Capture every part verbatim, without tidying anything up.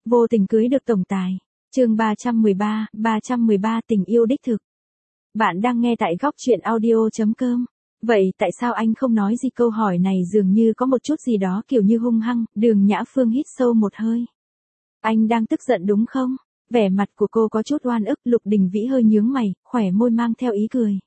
Vô tình cưới được tổng tài. Chương ba trăm mười ba, ba trăm mười ba tình yêu đích thực. Bạn đang nghe tại góc truyện audio chấm com. Vậy tại sao anh không nói gì? Câu hỏi này dường như có một chút gì đó kiểu như hung hăng. Đường Nhã Phương hít sâu một hơi. Anh đang tức giận đúng không? Vẻ mặt của cô có chút oan ức. Lục Đình Vĩ hơi nhướng mày, khỏe môi mang theo ý cười.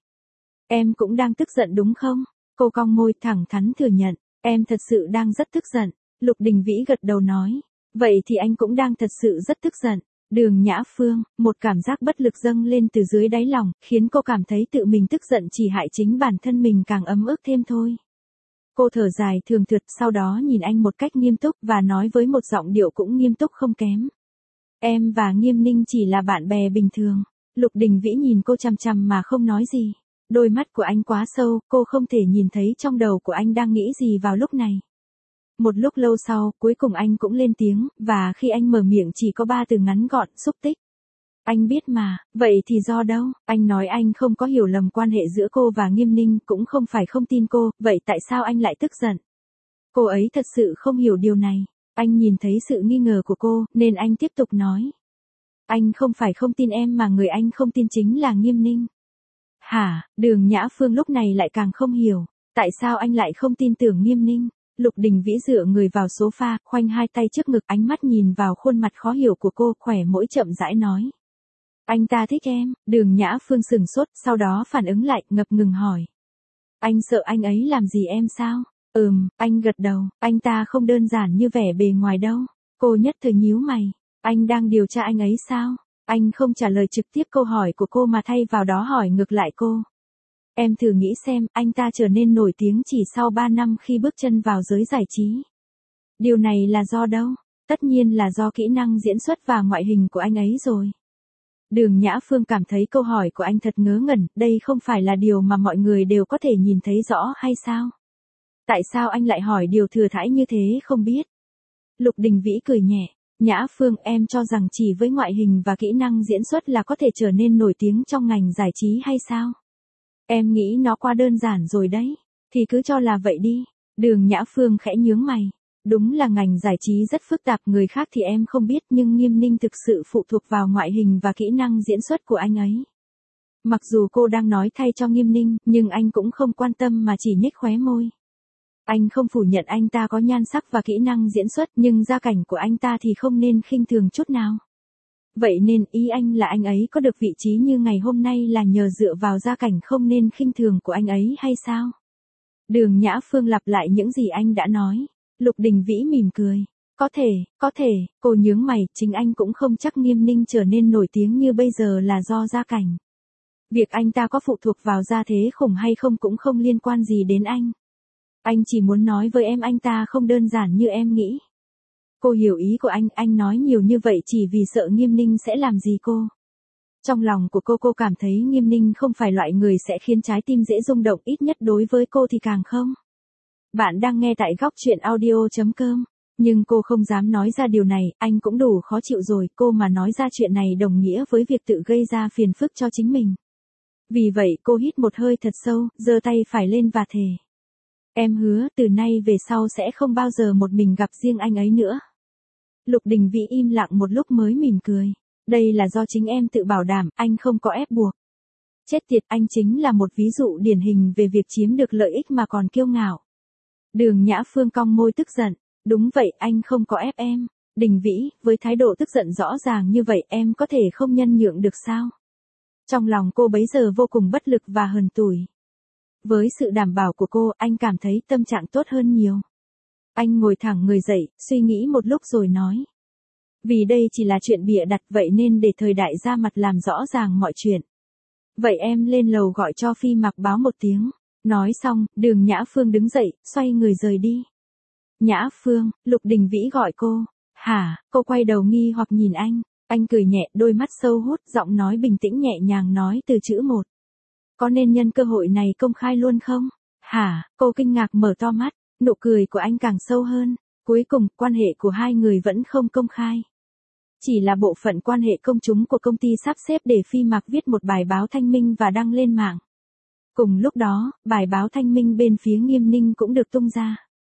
Em cũng đang tức giận đúng không? Cô cong môi thẳng thắn thừa nhận. Em thật sự đang rất tức giận. Lục Đình Vĩ gật đầu nói. Vậy thì anh cũng đang thật sự rất tức giận. Đường Nhã Phương, một cảm giác bất lực dâng lên từ dưới đáy lòng, khiến cô cảm thấy tự mình tức giận chỉ hại chính bản thân mình càng ấm ức thêm thôi. Cô thở dài thường thượt, sau đó nhìn anh một cách nghiêm túc và nói với một giọng điệu cũng nghiêm túc không kém. Em và Nghiêm Ninh chỉ là bạn bè bình thường. Lục Đình Vĩ nhìn cô chằm chằm mà không nói gì. Đôi mắt của anh quá sâu, cô không thể nhìn thấy trong đầu của anh đang nghĩ gì vào lúc này. Một lúc lâu sau, cuối cùng anh cũng lên tiếng, và khi anh mở miệng chỉ có ba từ ngắn gọn, xúc tích. Anh biết mà, vậy thì do đâu? Anh nói anh không có hiểu lầm quan hệ giữa cô và Nghiêm Ninh, cũng không phải không tin cô, vậy tại sao anh lại tức giận? Cô ấy thật sự không hiểu điều này. Anh nhìn thấy sự nghi ngờ của cô, nên anh tiếp tục nói. Anh không phải không tin em mà người anh không tin chính là Nghiêm Ninh. Hả? Đường Nhã Phương lúc này lại càng không hiểu. Tại sao anh lại không tin tưởng Nghiêm Ninh? Lục Đình Vĩ dựa người vào sofa, khoanh hai tay trước ngực, ánh mắt nhìn vào khuôn mặt khó hiểu của cô, khỏe môi chậm rãi nói. Anh ta thích em. Đường Nhã Phương sừng sốt, sau đó phản ứng lại, ngập ngừng hỏi. Anh sợ anh ấy làm gì em sao? Ừm, anh gật đầu, anh ta không đơn giản như vẻ bề ngoài đâu. Cô nhất thời nhíu mày. Anh đang điều tra anh ấy sao? Anh không trả lời trực tiếp câu hỏi của cô mà thay vào đó hỏi ngược lại cô. Em thử nghĩ xem, anh ta trở nên nổi tiếng chỉ sau ba năm khi bước chân vào giới giải trí. Điều này là do đâu? Tất nhiên là do kỹ năng diễn xuất và ngoại hình của anh ấy rồi. Đường Nhã Phương cảm thấy câu hỏi của anh thật ngớ ngẩn, đây không phải là điều mà mọi người đều có thể nhìn thấy rõ hay sao? Tại sao anh lại hỏi điều thừa thãi như thế không biết? Lục Đình Vĩ cười nhẹ. Nhã Phương, em cho rằng chỉ với ngoại hình và kỹ năng diễn xuất là có thể trở nên nổi tiếng trong ngành giải trí hay sao? Em nghĩ nó quá đơn giản rồi đấy. Thì cứ cho là vậy đi. Đường Nhã Phương khẽ nhướng mày. Đúng là ngành giải trí rất phức tạp, người khác thì em không biết, nhưng Nghiêm Ninh thực sự phụ thuộc vào ngoại hình và kỹ năng diễn xuất của anh ấy. Mặc dù cô đang nói thay cho Nghiêm Ninh, nhưng anh cũng không quan tâm mà chỉ nhếch khóe môi. Anh không phủ nhận anh ta có nhan sắc và kỹ năng diễn xuất, nhưng gia cảnh của anh ta thì không nên khinh thường chút nào. Vậy nên ý anh là anh ấy có được vị trí như ngày hôm nay là nhờ dựa vào gia cảnh không nên khinh thường của anh ấy hay sao? Đường Nhã Phương lặp lại những gì anh đã nói. Lục Đình Vĩ mỉm cười. Có thể, có thể, cô nhướng mày, chính anh cũng không chắc Nghiêm Ninh trở nên nổi tiếng như bây giờ là do gia cảnh. Việc anh ta có phụ thuộc vào gia thế khủng hay không cũng không liên quan gì đến anh. Anh chỉ muốn nói với em anh ta không đơn giản như em nghĩ. Cô hiểu ý của anh, anh nói nhiều như vậy chỉ vì sợ Nghiêm Ninh sẽ làm gì cô. Trong lòng của cô cô cảm thấy Nghiêm Ninh không phải loại người sẽ khiến trái tim dễ rung động, ít nhất đối với cô thì càng không. Bạn đang nghe tại góc truyện audio chấm com. Nhưng cô không dám nói ra điều này, anh cũng đủ khó chịu rồi, cô mà nói ra chuyện này đồng nghĩa với việc tự gây ra phiền phức cho chính mình. Vì vậy cô hít một hơi thật sâu, giơ tay phải lên và thề. Em hứa từ nay về sau sẽ không bao giờ một mình gặp riêng anh ấy nữa. Lục Đình Vĩ im lặng một lúc mới mỉm cười. Đây là do chính em tự bảo đảm, anh không có ép buộc. Chết tiệt, anh chính là một ví dụ điển hình về việc chiếm được lợi ích mà còn kiêu ngạo. Đường Nhã Phương cong môi tức giận. Đúng vậy, anh không có ép em. Đình Vĩ, với thái độ tức giận rõ ràng như vậy em có thể không nhân nhượng được sao? Trong lòng cô bấy giờ vô cùng bất lực và hờn tủi. Với sự đảm bảo của cô, anh cảm thấy tâm trạng tốt hơn nhiều. Anh ngồi thẳng người dậy, suy nghĩ một lúc rồi nói. Vì đây chỉ là chuyện bịa đặt, vậy nên để thời đại ra mặt làm rõ ràng mọi chuyện. Vậy em lên lầu gọi cho Phi Mạc báo một tiếng. Nói xong, Đường Nhã Phương đứng dậy, xoay người rời đi. Nhã Phương, Lục Đình Vĩ gọi cô. Hả? Cô quay đầu nghi hoặc nhìn anh. Anh cười nhẹ, đôi mắt sâu hút, giọng nói bình tĩnh nhẹ nhàng nói từ chữ một. Có nên nhân cơ hội này công khai luôn không? Hả? Cô kinh ngạc mở to mắt, nụ cười của anh càng sâu hơn. Cuối cùng, quan hệ của hai người vẫn không công khai. Chỉ là bộ phận quan hệ công chúng của công ty sắp xếp để Phi Mạc viết một bài báo thanh minh và đăng lên mạng. Cùng lúc đó, bài báo thanh minh bên phía Nghiêm Ninh cũng được tung ra.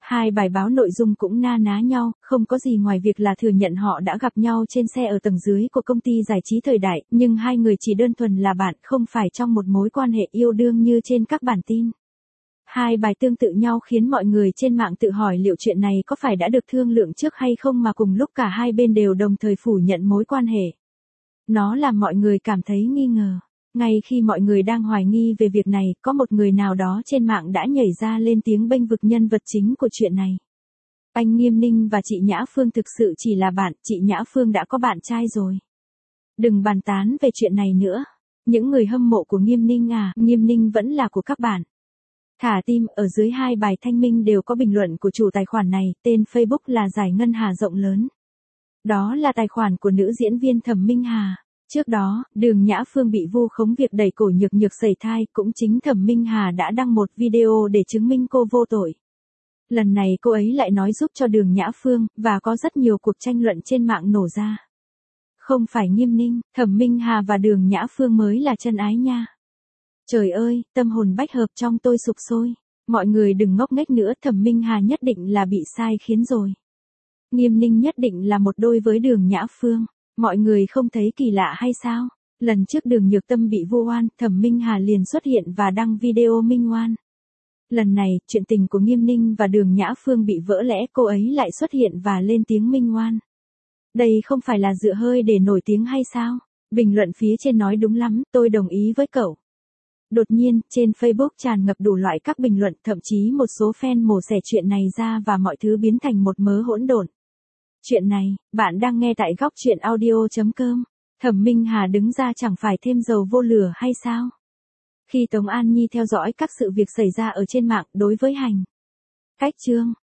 Hai bài báo nội dung cũng na ná nhau, không có gì ngoài việc là thừa nhận họ đã gặp nhau trên xe ở tầng dưới của công ty giải trí thời đại, nhưng hai người chỉ đơn thuần là bạn, không phải trong một mối quan hệ yêu đương như trên các bản tin. Hai bài tương tự nhau khiến mọi người trên mạng tự hỏi liệu chuyện này có phải đã được thương lượng trước hay không, mà cùng lúc cả hai bên đều đồng thời phủ nhận mối quan hệ. Nó làm mọi người cảm thấy nghi ngờ. Ngay khi mọi người đang hoài nghi về việc này, có một người nào đó trên mạng đã nhảy ra lên tiếng bênh vực nhân vật chính của chuyện này. Anh Nghiêm Ninh và chị Nhã Phương thực sự chỉ là bạn, chị Nhã Phương đã có bạn trai rồi. Đừng bàn tán về chuyện này nữa. Những người hâm mộ của Nghiêm Ninh à, Nghiêm Ninh vẫn là của các bạn. Thả tim, ở dưới hai bài thanh minh đều có bình luận của chủ tài khoản này, tên Facebook là Giải Ngân Hà rộng lớn. Đó là tài khoản của nữ diễn viên Thẩm Minh Hà. Trước đó, Đường Nhã Phương bị vu khống việc đẩy cổ Nhược Nhược sẩy thai, cũng chính Thẩm Minh Hà đã đăng một video để chứng minh cô vô tội. Lần này cô ấy lại nói giúp cho Đường Nhã Phương, và có rất nhiều cuộc tranh luận trên mạng nổ ra. Không phải Nghiêm Ninh, Thẩm Minh Hà và Đường Nhã Phương mới là chân ái nha. Trời ơi, tâm hồn bách hợp trong tôi sục sôi. Mọi người đừng ngốc nghếch nữa, Thẩm Minh Hà nhất định là bị sai khiến rồi. Nghiêm Ninh nhất định là một đôi với Đường Nhã Phương. Mọi người không thấy kỳ lạ hay sao? Lần trước Đường Nhược Tâm bị vu oan, Thẩm Minh Hà liền xuất hiện và đăng video minh oan. Lần này, chuyện tình của Nghiêm Ninh và Đường Nhã Phương bị vỡ lẽ, cô ấy lại xuất hiện và lên tiếng minh oan. Đây không phải là dựa hơi để nổi tiếng hay sao? Bình luận phía trên nói đúng lắm, tôi đồng ý với cậu. Đột nhiên, trên Facebook tràn ngập đủ loại các bình luận, thậm chí một số fan mổ xẻ chuyện này ra và mọi thứ biến thành một mớ hỗn độn. Chuyện này, bạn đang nghe tại góc chuyện audio chấm com. Thẩm Minh Hà đứng ra chẳng phải thêm dầu vô lửa hay sao? Khi Tống An Nhi theo dõi các sự việc xảy ra ở trên mạng đối với hành cách Trương